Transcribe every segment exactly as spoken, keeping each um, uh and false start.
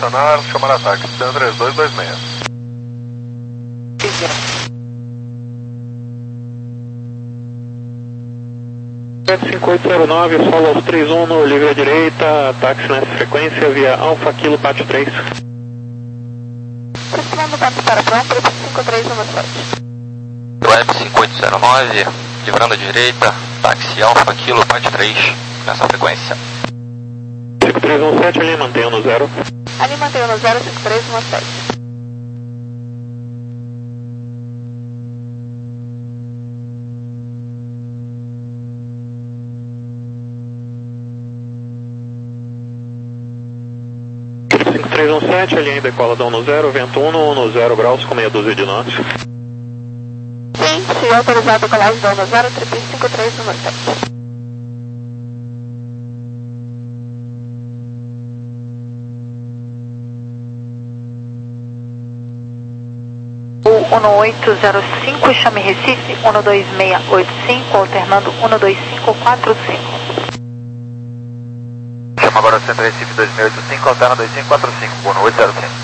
estacionar, chamar ataque, TAM três dois dois seis. cinco oito zero nove, solo aos três um no livre à direita, táxi nessa frequência via Alfa Kilo Pátio três. Aproximando o barco para pronto, cinco três um sete. Web cinco oito zero nove, livrando à direita, táxi Alfa Kilo Pátio três, nessa frequência. cinco três um sete, ali mantenha no zero. Ali mantenha no zero, cinco três um sete. cinco três um sete, a linha decola da um no zero, vento um no zero graus com meia dúzia de knots. Sim, se autorizado a decolagem da um no zero, triple cinco três um sete. um oito zero cinco, chame Recife, um dois seis oito cinco, alternando um dois cinco quatro cinco. Chama agora Centro Recife dois seis oito cinco, alterna dois cinco quatro cinco, um oito zero cinco.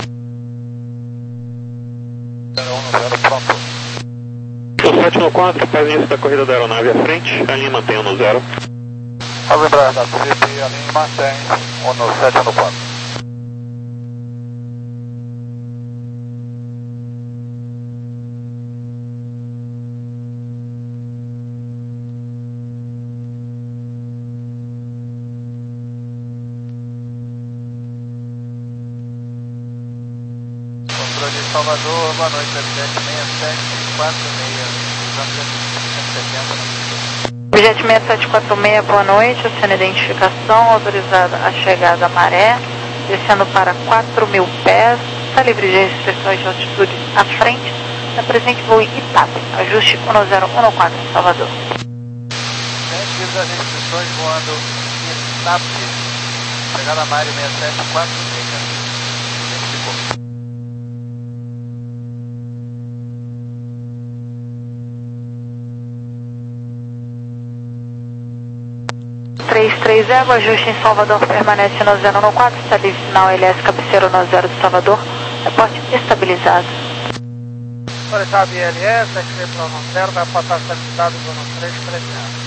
um zero pronto. O sete no quatro, faz início da corrida da aeronave à frente, a linha mantenha no zero. Faz lembrar da C P, a linha mantém, um no sete no quatro. Salvador, boa noite, Jet seis sete quatro seis. Jet seis sete quatro seis, boa noite, sendo identificação, autorizada a chegada à maré, descendo para quatro mil pés, está livre de restrições de altitude à frente, na presente voo Itap, ajuste um zero um quatro, Salvador. Ciente das restrições voando Itap, chegada à maré seis sete quatro seis. Identificou. três três zero, ajuste em Salvador permanece no zero um quatro, está livre sinal L S cabeceiro no zero de Salvador, reporte estabilizado. Autorizado I L S, ativei para o zero, vai passar estabilizado no três três zero.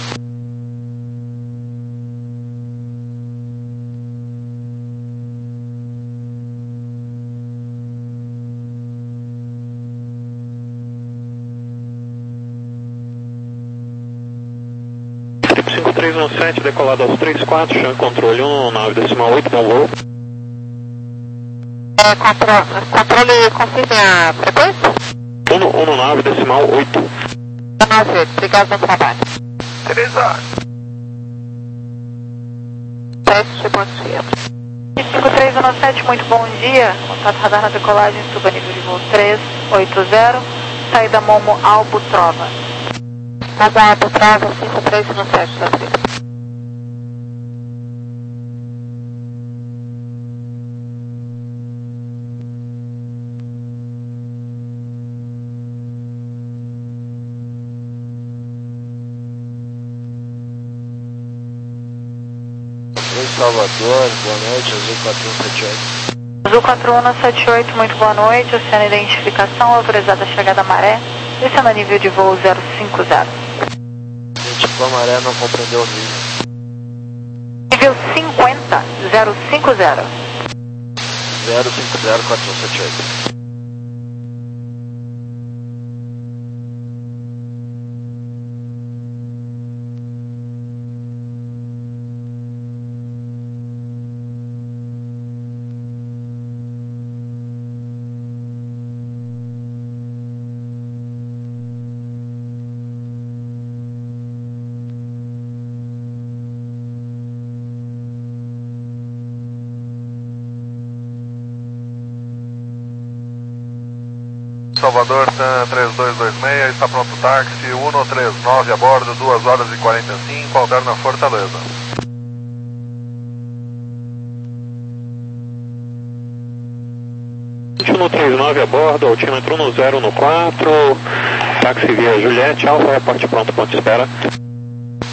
cinco três um sete, decolado aos três quatro, chão controle um, nove decimal oito, bom voo. É, controle, controle, confirme a frequência? um nove decimal oito. nove oito, obrigado pelo trabalho. três A. Teste, bom dia. cinco três um sete, muito bom dia. Contato radar na decolagem, suba nível de voo três oito zero, saída Momo Albutrova. Radar Albutrova, cinco três um sete, tá certo. Oi, Salvador, boa noite, Azul quatro um sete oito. Azul quatro um sete oito, muito boa noite, oceano identificação, autorizada a chegada à maré, descendo a nível de voo zero cinco zero. Identificou a maré, não compreendeu o nível. Nível cinquenta, zero cinco zero. zero cinco zero quatro um sete oito. Salvador, TAM três dois dois seis, está pronto o táxi, um três nove a bordo, duas horas e quarenta e cinco, alterna Fortaleza. um três nove a bordo, altímetro um zero no quatro, táxi via Juliette, Alfa, reporte pronto, ponto de espera.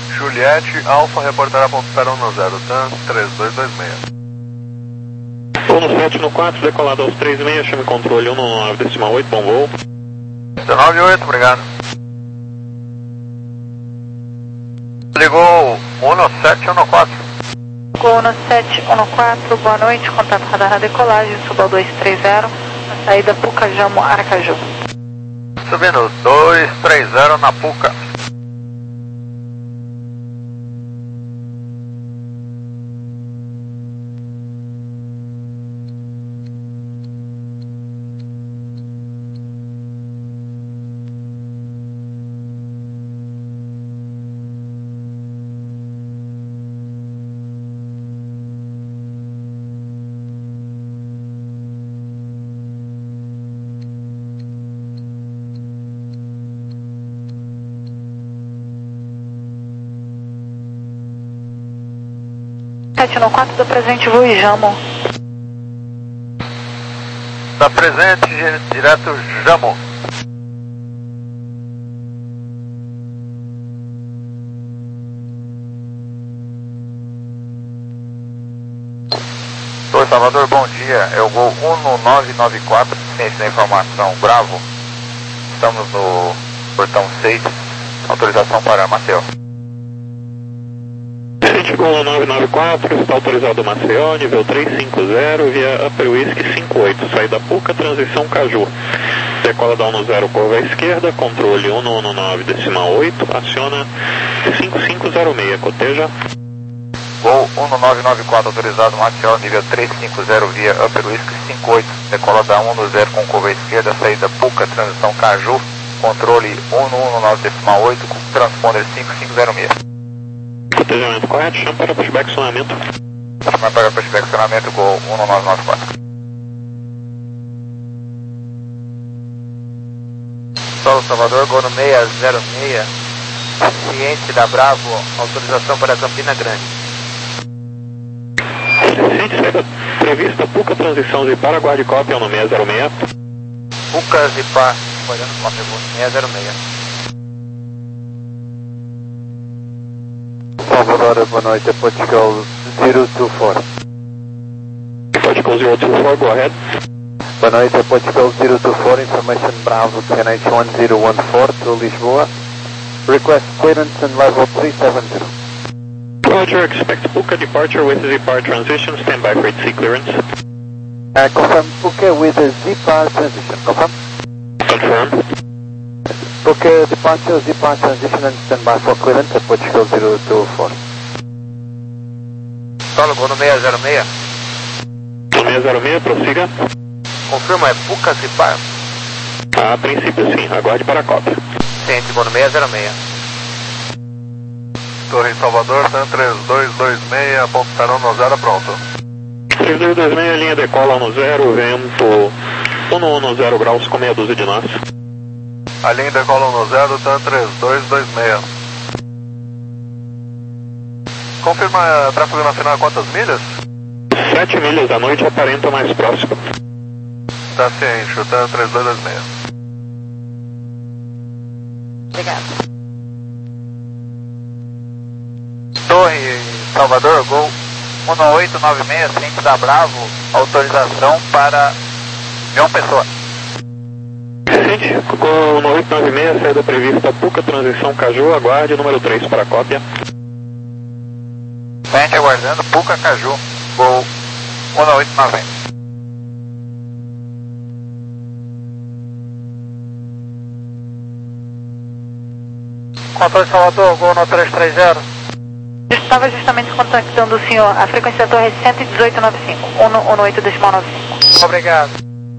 Juliette, Alfa, reportará ponto de espera um zero, TAM três dois dois seis. Uno sete no quatro, decolado aos três e meio, chame controle um nove decimal oito, bom voo. dezenove oito, obrigado. Ligou Uno sete um quatro. Gol no sete um quatro, boa noite, contato radar na decolagem, suba ao dois três zero, na saída Pucajamo, Aracaju. Subindo dois três zero na Puca. sete um quatro, do presente voo Jamo. Da presente, direto Jamo. Oi, Salvador, bom dia. É o Gol um nove nove quatro, ciência da informação, Bravo. Estamos no portão seis, autorização para Maceió. Gol nove nove quatro, está autorizado Maceió, nível três cinco zero, via Upper Whisky cinco oito, saída Puca, transição Caju. Decola da um zero, curva à esquerda, controle um um nove decimal oito, aciona cinco cinco zero seis, coteja. Gol um nove nove quatro, autorizado Maceió, nível três cinco zero, via Upper Whisky cinco oito, decola da um zero com curva à esquerda, saída Puca, transição Caju, controle um um nove decimal oito, transponder cinco cinco zero seis. Cotejamento correto, chama para pushback acionamento. Chama para pushback acionamento, Gol um nove nove quatro. Solo Salvador, Gol no seis zero seis, ciente da Bravo, autorização para Campina Grande. Ciente, saída prevista, Puca, transição Zipar, aguarde cópia no seis zero seis. Puca, Zipar, olhando cópia, seis zero seis. Salvador, boa noite, Portugal zero two four. Portugal zero two four, go ahead. Boa noite, Portugal zero two four, information Bravo T N H one zero one four to Lisboa. Request clearance in level three seven zero. Roger, expect Puca departure with Zipar transition, stand by for its C clearance. Uh, confirm Puca with a Zipar transition, confirm? Confirm. Puca departure, Zipar transition and stand by for clearance at Portugal zero two four. Solo, Gol no seis zero seis. No seis zero seis, prossiga. Confirma, é Puca, Zipar. A princípio sim, aguarde para a cópia. Ciente, Gol no seis zero seis. Torre Salvador, TAM três dois dois seis, apontaram no zero, pronto. três dois dois seis, linha decola no zero, vento um zero graus com meia dúzia de nós. A linha decola no zero, TAM três dois dois seis. Confirma tráfego nacional a quantas milhas? sete milhas da noite, aparenta mais próximo. Tá ciente, o TAM três dois dois seis. Obrigado. Torre Salvador, Gol um oito nove seis, ciente da Bravo, autorização para João Pessoa. Ciente, com no oito nove seis, saída prevista Puca, transição Caju, aguarde número três para a cópia. Ciente aguardando, Puca, Caju, Gol um oito nove seis. Controle Salvador, Gol no três três zero. Estava justamente contactando o senhor. A frequência da torre é cento e dezoito vírgula noventa e cinco, um oito decimal noventa e cinco. Obrigado.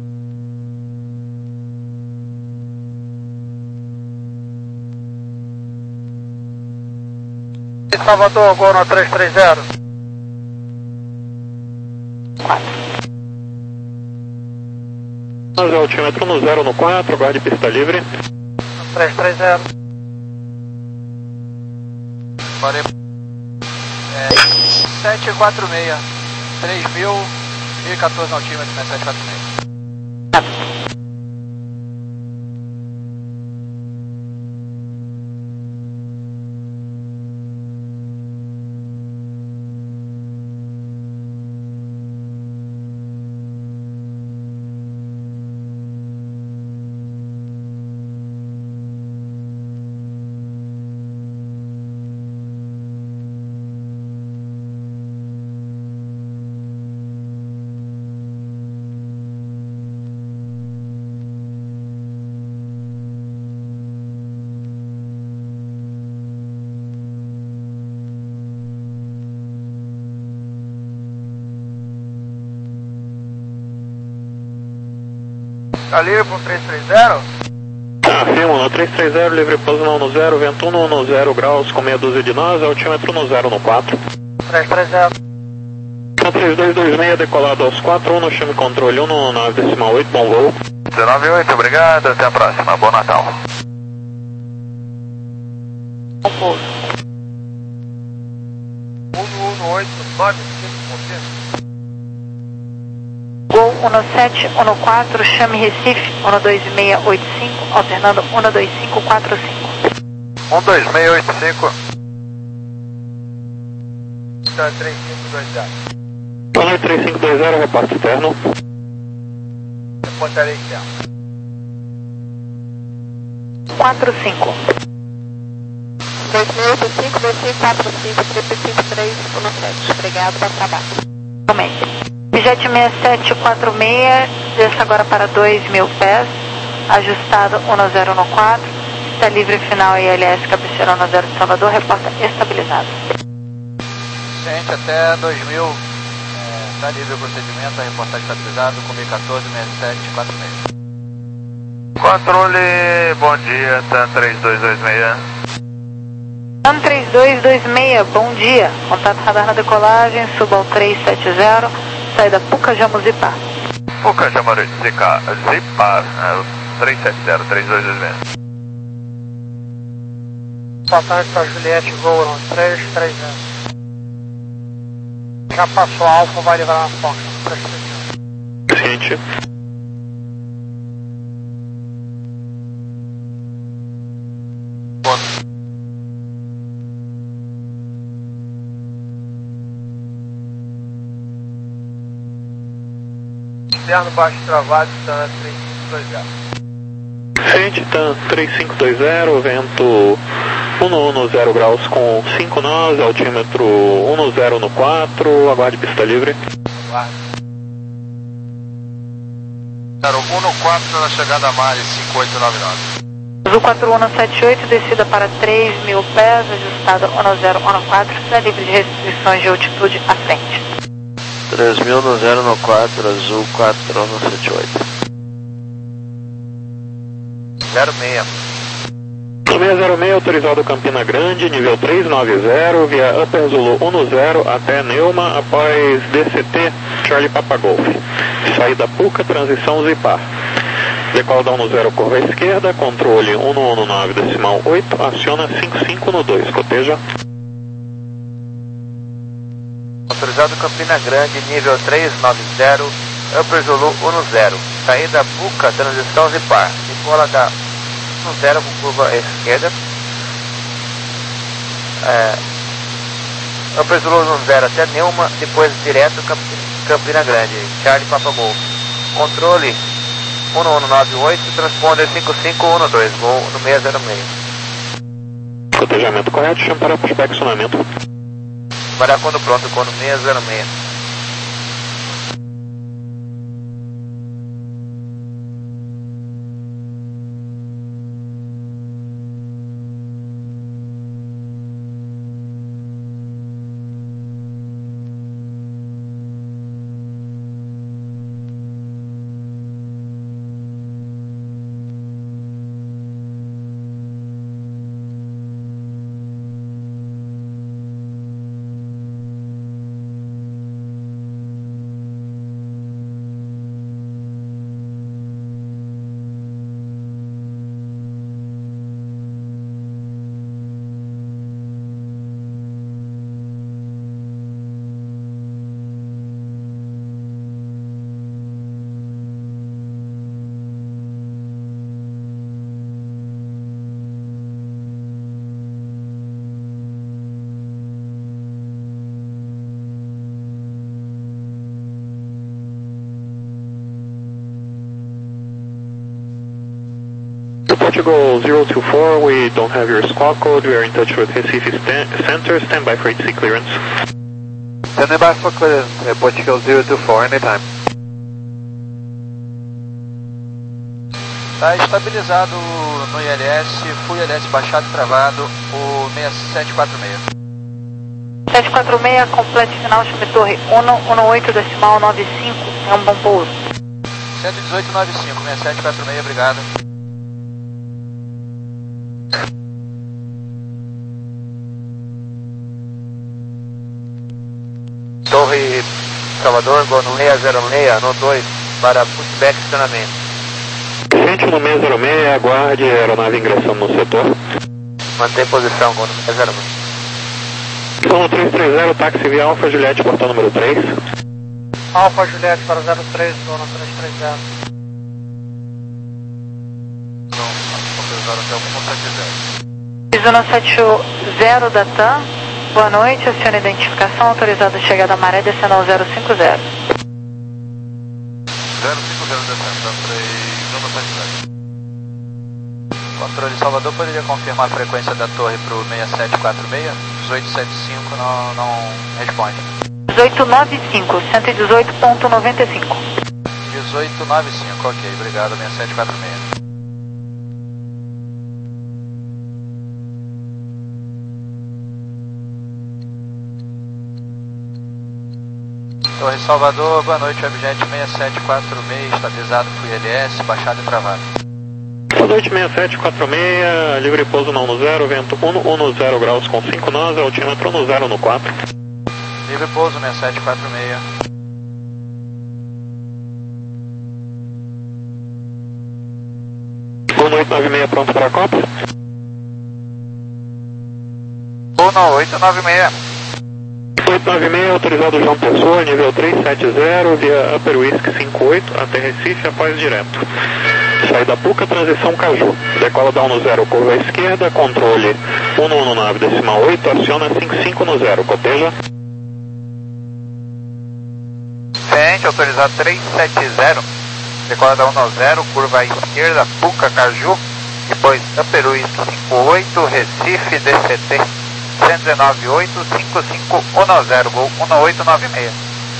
Salvador, Gol no três três zero. Nós altímetro no zero no quatro, aguarde pista livre. três três zero. Valeu. É, sete quatro seis, três mil, mil e quatorze altímetros, né, sete quatro seis. Tá livre para um três três zero? Afirmo, no três três zero, livre pouso no um zero, vento um no zero graus com meia dúzia de nós, altímetro no zero no quatro. três três zero. No três dois dois seis, decolado aos quatro, um no chame controle, um no nove decimal oito, bom voo. dezenove oito, obrigado, até a próxima, bom Natal. Bom pouso. um um oito nove cinco ponto cinco. Gol um sete um quatro, chame Recife, um dois seis oito cinco, alternando um dois cinco quatro cinco. um dois seis oito cinco. Então, três cinco dois zero. Boa noite, três cinco dois zero, reporte externo. Reportaria externa. quatro cinco. dois seis oito cinco, dois cinco quatro cinco, três cinco três um sete. Obrigado, bom trabalho. Somente. Jet seis sete quatro seis, desça agora para dois mil pés, ajustado um zero um quatro, está livre final I L S, cabeceira um zero de Salvador, reporta estabilizado. Gente, até dois mil, está é, livre o procedimento, a reportagem estabilizado, com B quatorze seis sete quatro seis. Controle, bom dia, TAM três dois dois seis. TAM três dois dois seis, bom dia, contato radar na decolagem, suba ao três sete zero, saída Puca Jamo Zipar. Puca Jamo Zipar, Zipar, três sete zero, três dois dois seis. Faltante para Juliette, voo três três zero. Já passou Alfa, vai livrar na Fox. Ciente. Externo baixo travado, TAM três cinco dois zero. Ciente, TAM três cinco dois zero, vento um no zero graus com cinco nós, altímetro um no zero no quatro, aguarde pista livre. Aguarde. zero um no quatro na chegada a Mari cinco oito nove nove. Azul quatro um sete oito, descida para três mil pés, ajustado um zero um quatro, está livre de restrições de altitude à frente. três mil no zero no quatro, azul quatro um sete oito. zero seis. seis zero seis, autorizado Campina Grande, nível três nove zero, via Upper Zulu um no zero até Neuma, após D C T Charlie Papa Golf. Saída Puca, transição Zipar. Decola da um no zero, curva à esquerda, controle um no um no nove decimal oito, aciona cinco cinco no dois, coteja. Autorizado Campina Grande, nível três nove zero, Upper Zulu um no zero. Saída Puca, transição Zipar. Decola da um no zero com curva à esquerda. É, Upper Zulu um no zero até Neuma, depois direto Campina Grande. Charlie Papa Golf. Controle um no um no nove oito, transponder cinco cinco um no dois, voo no seis zero seis. Cotejamento correto, chama para inspecionamento. Para quando pronto, quando seis zero seis. Portugal zero two four, we don't have your squawk code, we are in touch with Recife stand, Center, stand by for H C clearance. Standing by for clearance, uh, Portugal zero two four, anytime. Está estabilizado no I L S, full I L S baixado e travado, o seis sete quatro seis. sete quatro seis, complete final, chame torre um no oito decimal nove cinco, é um bom pouso. cento e dezoito, nove cinco, sessenta e sete quarenta e seis, obrigado. Torre Salvador, Gol no seis zero seis, no dois, para pushback estacionamento. Gente no seis zero seis, aguarde a aeronave ingressando no setor. Mantém posição, Gol no seis zero seis. Sono três três zero, táxi via Alfa Juliette, portão número três. Alfa Juliette para zero três, Sono três três zero. Zona sete zero da T A M, boa noite, aciona identificação, autorizada a chegada à maré, descendo ao zero cinco zero. zero cinco zero descendo, três, zona sete zero. Controle Salvador, poderia confirmar a frequência da torre para o seis sete quatro seis? dezoito setenta e cinco não, não responde. dezoito noventa e cinco, cento e dezoito ponto noventa e cinco. dezoito noventa e cinco, ok, obrigado, seis sete quatro seis. Torre Salvador, boa noite, objeto seis sete quatro seis, estabilizado por I L S, baixado e travado. Boa noite, seis sete quatro seis, livre pouso na um zero, vento um, um zero graus com cinco nós, altímetro um zero no quatro. Livre pouso seis sete quatro seis. Boa noite, nove seis, pronto para a Copa. Uno oito nove seis. oito nove seis, autorizado João Pessoa, nível trezentos e setenta, via Upper Whisky cinquenta e oito, até Recife, após direto. Saída Puca, transição Caju. Decola da um no zero, curva à esquerda, controle um um nove decimal oito, aciona cinco cinco no zero, coteja. Frente, autorizado trezentos e setenta, decola da um no zero, curva à esquerda, Puca, Caju, depois Upper Whisky cinquenta e oito, Recife, D C T cento e dezenove oito, cinco cinco um zero, Gol um oito nove seis.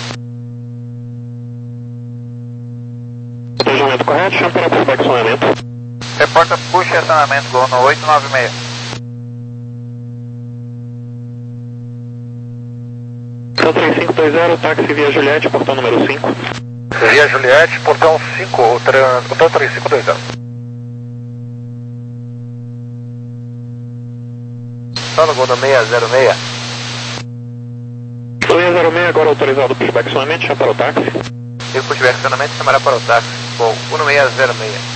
Cotejamento correto, chama para pushback acionamento. Reporta push e acionamento, Gol um oito nove seis. São três cinco dois zero, táxi via Juliette, portão número cinco. Via Juliette, portão cinco, portão três cinco dois zero. Fala, Gol no seis zero seis. seis zero seis, agora autorizado pushback acionamento, chama para o táxi. Se pushback acionamento, chamará para o táxi, Gol um seis zero seis.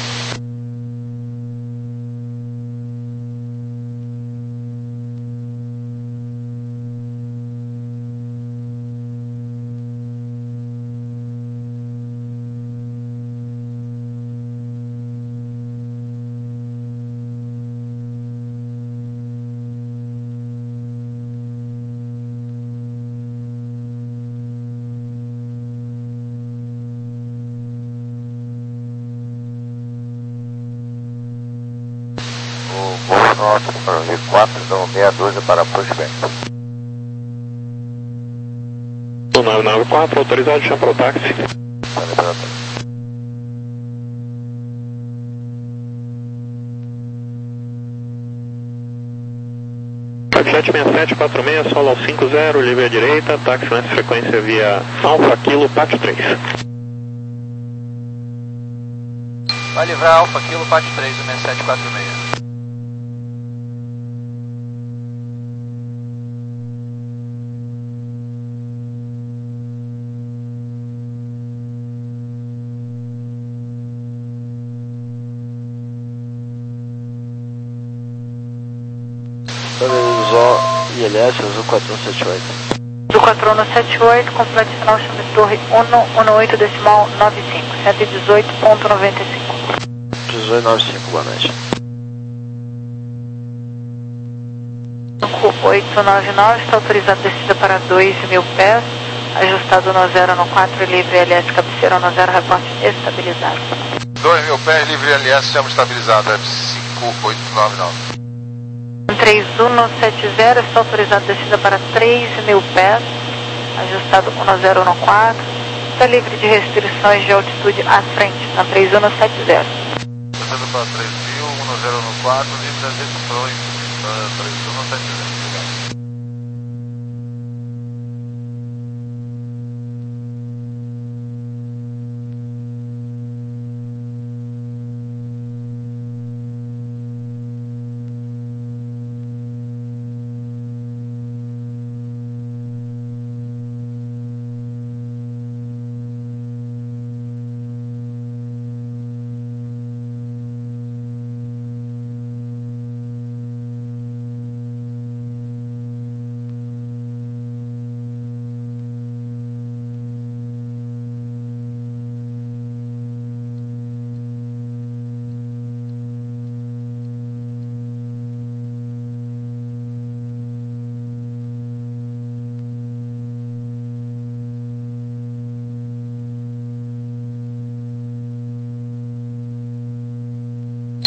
Norte para o Rio quatro, então meia dúzia para pushback. O nove nove quatro, autorizado, chama para o táxi. Jet seis sete quatro seis, solo ao cinco zero, livre à direita, táxi nessa frequência via Alfa Kilo Pátio três. Vai livrar Alfa Kilo Pátio três, seis sete quatro seis. Autorizou I L S Azul quatro um sete oito. Do quatro um sete oito, completo final, chama de torre um um oito decimal nove cinco, cento e dezoito ponto noventa e cinco. dezoito noventa e cinco, boa noite. oito nove nove, está autorizado descida para dois mil pés, ajustado no zero no quatro, livre L S cabeceira no zero, reporte estabilizado. dois mil pés, livre L S, chama estabilizado, F cinco oito nove nove. três um sete zero, está autorizado descida para três mil pés, ajustado um zero no quatro, está livre de restrições de altitude à frente, na três um sete zero. Descendo para três mil, um zero no quatro, livre das restrições, três um sete zero.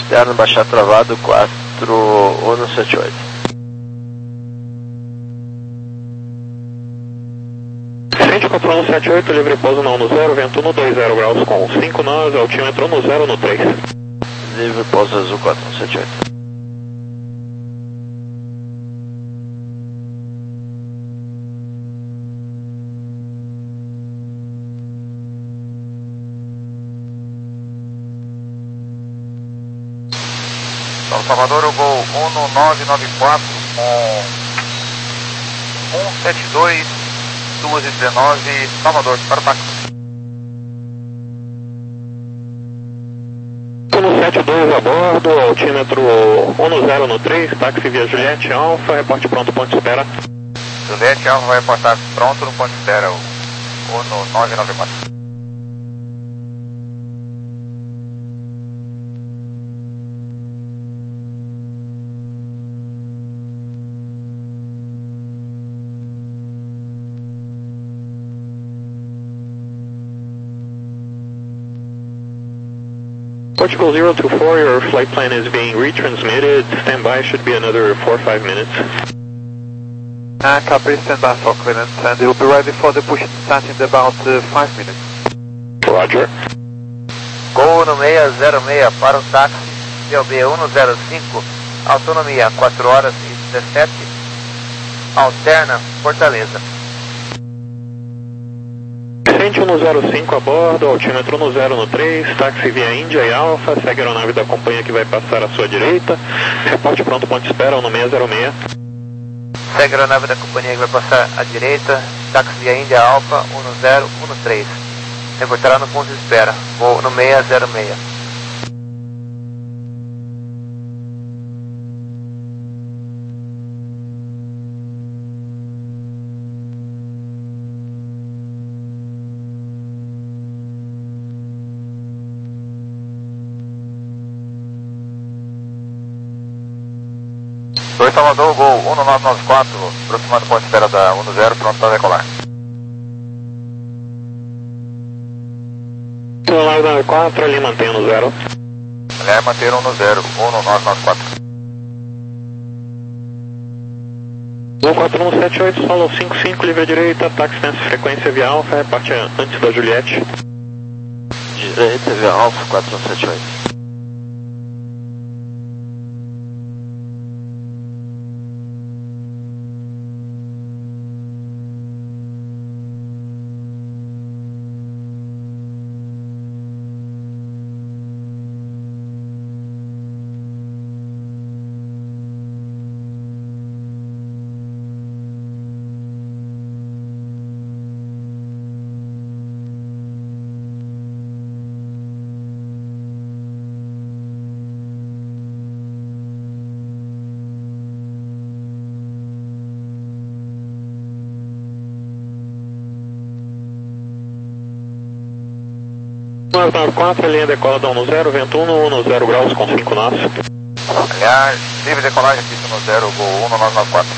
externo, baixar travado, quatro um sete oito. Frente quatro um sete oito, livre pouso no um zero, vento no dois zero graus com cinco nós, altímetro no zero no três. Livre pouso azul quatro um sete oito. São Salvador, o gol um nove nove quatro com um sete dois, duas e dezenove, Salvador, para o táxi. um sete dois a bordo, altímetro um zero no três, táxi via Juliette Alfa, reporte pronto, ponto de espera. Juliette Alfa vai reportar pronto no ponto de espera, o um nove nove quatro. Portugal zero two four, your flight plan is being retransmitted. Standby should be another four or five minutes. Uh, Capri, stand by for clearance and you'll be ready for the push and start in about uh, five minutes. Roger. Gol no seis zero seis para o táxi, C L B um zero cinco, autonomia quatro horas e dezessete, alterna, Fortaleza. Frente um zero cinco a bordo, altímetro no zero no três, táxi via Índia e Alfa, segue a aeronave da companhia que vai passar à sua direita, reporte pronto, ponto de espera no seis zero seis. Segue a aeronave da companhia que vai passar à direita, táxi via Índia Alfa um zero um três, reportará no ponto de espera, voo no seis zero seis. dois Salvador, gol um nove nove quatro, aproximando o ponto de espera da um zero, pronto para decolar. um nove nove quatro, ali mantém no zero. Aliás, manter um no zero, um nove nove quatro. um quatro um sete oito, solo cinco cinco, livre à direita, táxi nessa frequência via Alfa, reparte antes da Juliette. Direita via Alfa quatro um sete oito. um nove nove quatro, linha decola da um zero, vento um no zero graus com cinco nós. Aliás, livre decolagem, pista no zero, gol um nove nove quatro.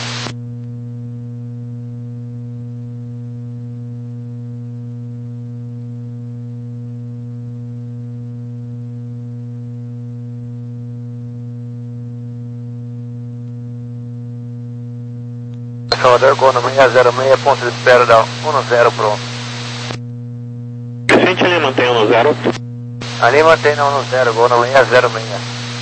Salvador, gol no seis zero seis, ponto de espera da um zero, pronto. Frente ali, mantém no zero. Ali mantém no um zero, gol no seis zero seis.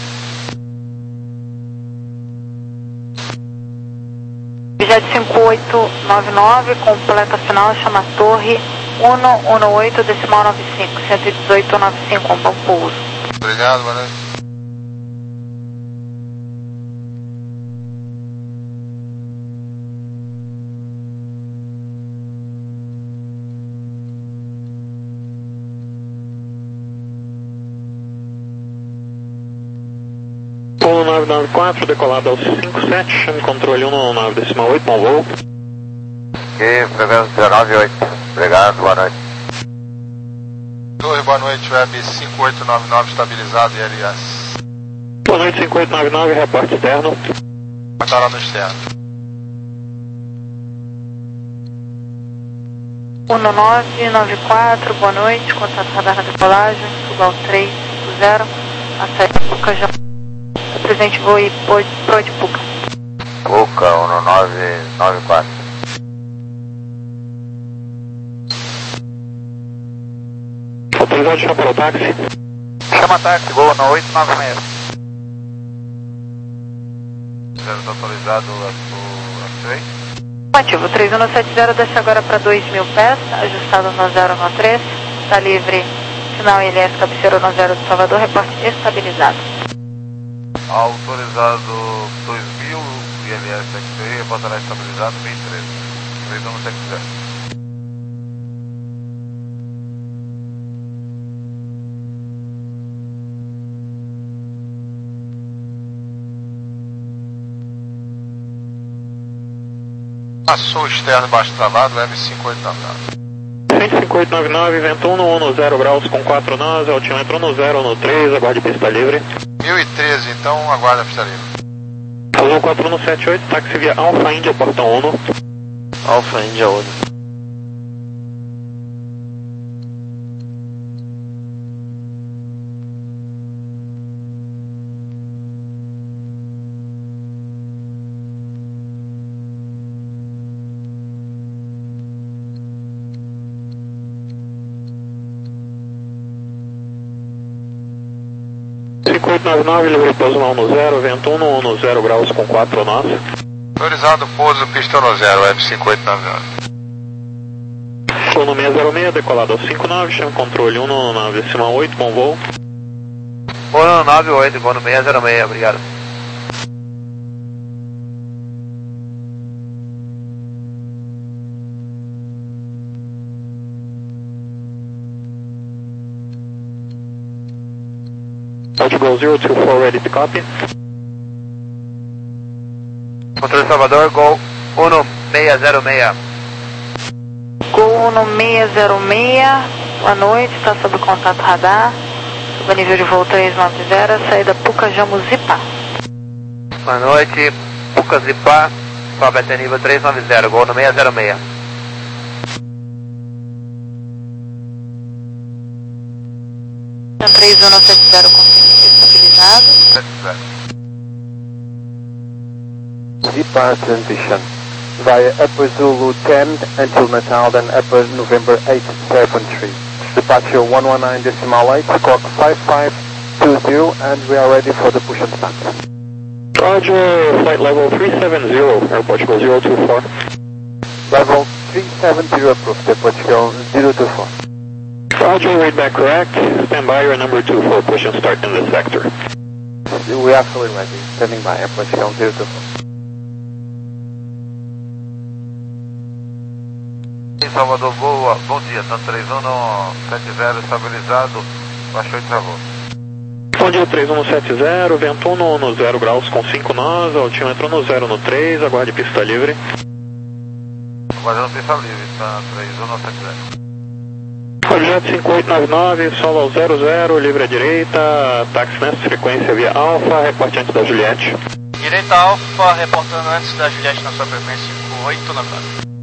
Jet cinco oito nove nove, completa final, chama Torre um um oito, decimal nove cinco, cento e dezoito nove cinco, um bom pouso. Obrigado, boa noite. um nove nove quatro, decolado ao cinco sete, chame controle um um nove, decimal oito, bom voo. Ok, frequência dezenove oito. Obrigado, boa noite. Torre, boa noite, Web cinco oito nove nove estabilizado e L S. Boa noite, cinco oito nove nove, reporte externo. Está lá no externo. um nove nove quatro, boa noite, contato radar na decolagem, suba ao três cinco zero, a saída da Puca Jamu. Presente voo e Pro de Puca. Puca, um nove nove quatro. Autorizado, chama para o táxi. Chama táxi, Gol no oito nove seis. Zero autorizado, a três. Ativo, três um sete zero, desce agora para dois mil pés, ajustado no zero no três, está livre, sinal I L S, cabeceira no zero de Salvador, reporte estabilizado. Autorizado dois mil, I L S X-Ray, reportará estabilizado, vinte e três. três um sete zero. Passou o externo baixo travado, M cinco oito nove nove. cinco oito nove nove, vento um no zero graus com quatro nós, altímetro no zero no três, aguarde pista livre. mil e treze, então, aguarda a pista livre. Azul quatro um sete oito, táxi via Alfa Índia, portão um. Alfa Índia um. cinco oito nove nove, livre pouso no zero, vento um no zero graus com quatro nós. Autorizado pouso, pista no zero, M cinco oito nove nove. Estou no seis zero seis, decolado ao cinco nove, chama controle um no nave decimal oito, bom voo. um no nove oito, vou no seis zero seis, obrigado. Altigo zero two four, ready to copy. Controle Salvador, Gol um no seis zero seis. Gol no seis zero seis, boa noite, está sob contato radar, sob nível de voo três nove zero, saída Puca Jamu Zipá. Boa noite, Puca Zipá, sobe até nível três nove zero, Gol no seis zero seis. três um sete zero, confirme estabilizado. Zipá transition via Upper Zulu ten until Natal, then Upper November eight seven three. Departure one one nine decimal eight, squawk five five two zero, and we are ready for the push and start. Roger, flight level three seven zero, airport go zero two four. Level three seven zero approved, Portugal zero two four. Roger, read back correct. Stand by, your number two for push and start in this sector. We are fully ready, standing by, Portugal zero two four. Em Salvador, boa, bom dia, tanto três um sete zero estabilizado, baixou e travou. Bom dia, três um sete zero, vento um no zero graus com cinco nós, altímetro no zero no três, aguarde pista livre. Aguardando pista livre, tá três um sete zero. Objeto cinco oito nove nove, solo ao zero zero, livre à direita, táxi nessa frequência via Alfa, reporte antes da Juliette. Direita Alfa, reportando antes da Juliette na sua frequência cinco oito nove nove.